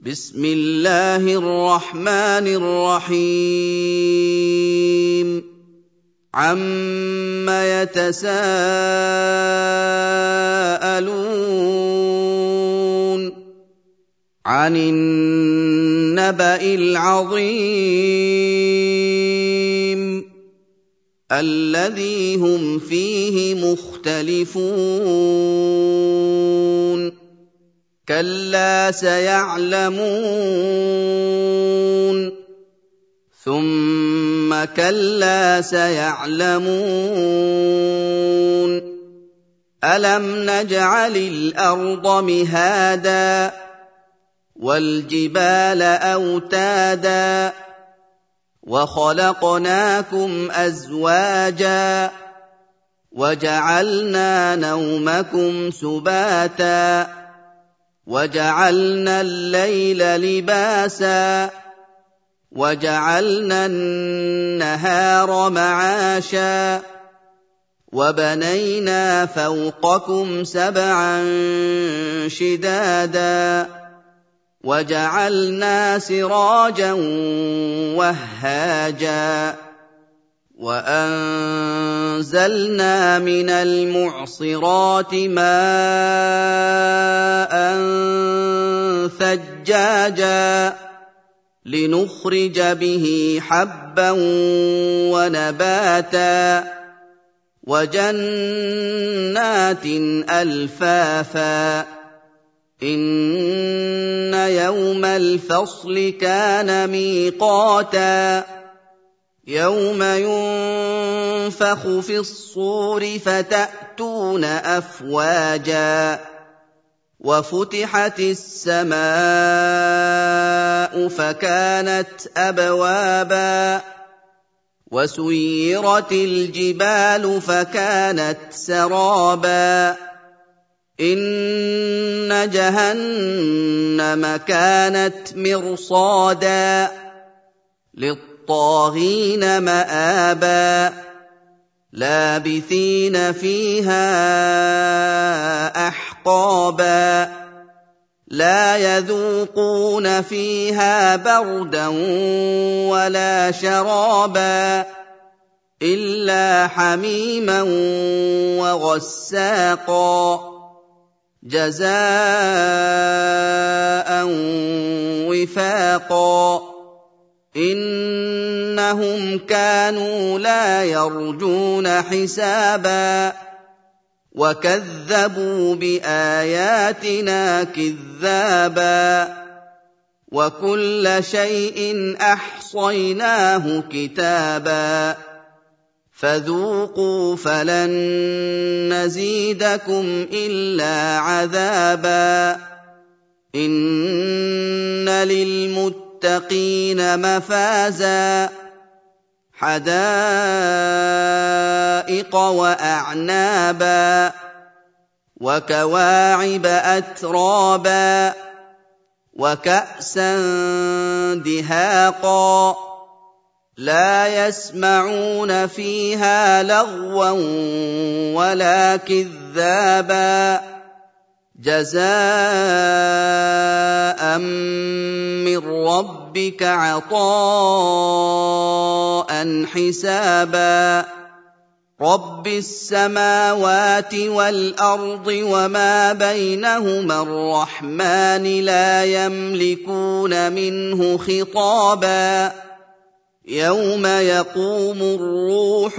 بسم الله الرحمن الرحيم عَمَّ يَتَسَاءَلُونَ عَنِ النَّبَإِ الْعَظِيمِ الَّذِي هُمْ فِيهِ مُخْتَلِفُونَ كَلَّا سَيَعْلَمُونَ ثُمَّ كَلَّا سَيَعْلَمُونَ أَلَمْ نَجْعَلِ الْأَرْضَ مِهَادًا وَالْجِبَالَ أَوْتَادًا وَخَلَقْنَاكُمْ أَزْوَاجًا وَجَعَلْنَا نَوْمَكُمْ سُبَاتًا وَجَعَلْنَا اللَّيْلَ لِبَاسًا وَجَعَلْنَا النَّهَارَ مَعَاشًا وَبَنَيْنَا فَوْقَكُمْ سَبْعًا شِدَادًا وَجَعَلْنَا سِرَاجًا وَهَّاجًا وَأَنزَلْنَا مِنَ الْمُعْصِرَاتِ مَاءً ثَجَّاجًا لِّنُخْرِجَ بِهِ حَبًّا وَنَبَاتًا وَجَنَّاتٍ أَلْفَافًا إِنَّ يَوْمَ الْفَصْلِ كَانَ مِيقَاتًا يَوْمَ يُنفَخُ فِي الصُّورِ فَتَأْتُونَ أَفْوَاجًا وَفُتِحَتِ السَّمَاءُ فَكَانَتْ أَبْوَابًا وَسُيِّرَتِ الْجِبَالُ فَكَانَتْ سَرَابًا إِنَّ جَهَنَّمَ كَانَتْ مِرْصَادًا لِّلطَّاغِينَ مَآبًا لَّابِثِينَ فِيهَا أَحْقَابًا لَّا يَذُوقُونَ فِيهَا بَرْدًا وَلَا شَرَابًا إِلَّا حَمِيمًا وَغَسَّاقًا جَزَاءً وِفَاقًا إِنَّهُمْ كَانُوا لَا يَرْجُونَ حِسَابًا وَكَذَّبُوا بِآيَاتِنَا كِذَّابًا وَكُلَّ شَيْءٍ أَحْصَيْنَاهُ كِتَابًا فَذُوقُوا فَلَن نَّزِيدَكُمْ إِلَّا عَذَابًا إِنَّ لِلْمُتَّقِينَ مَفَازًا حَدَائِقَ وَأَعْنَابًا وَكَوَاعِبَ أَتْرَابًا وَكَأْسًا دِهَاقًا لَّا يَسْمَعُونَ فِيهَا لَغْوًا وَلَا كِذَّابًا جَزَاءً مِّن رَّبِّكَ عَطَاءً حِسَابًا رَّبِّ السَّمَاوَاتِ وَالْأَرْضِ وَمَا بَيْنَهُمَا الرَّحْمَٰنِ لَا يَمْلِكُونَ مِنْهُ خِطَابًا يَوْمَ يَقُومُ الرُّوحُ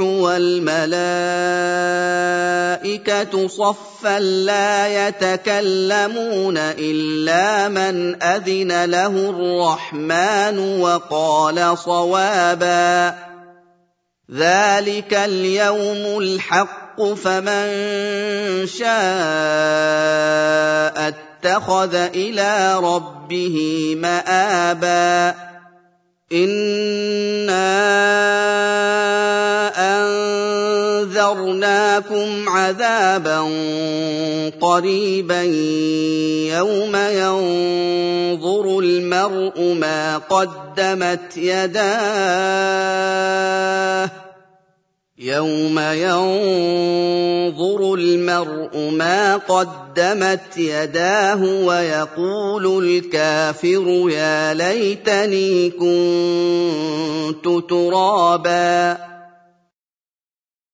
وَالْمَلَائِكَةُ صَفًّا لَّا يَتَكَلَّمُونَ إِلَّا مَنْ أَذِنَ لَهُ الرَّحْمَٰنُ وَقَالَ صَوَابًا ذَٰلِكَ الْيَوْمُ الْحَقُّ فَمَن شَاءَ اتَّخَذَ إِلَىٰ رَبِّهِ مَآبًا إِنَّا أَنذَرْنَاكُمْ عَذَابًا قَرِيبًا يَوْمَ يَنظُرُ الْمَرْءُ مَا قَدَّمَتْ يَدَاهُ يَوْمَ يَنظُرُ الْمَرْءُ مَا قَدَّمَتْ يَدَاهُ وَيَقُولُ الْكَافِرُ يَا لَيْتَنِي كُنتُ تُرَابًا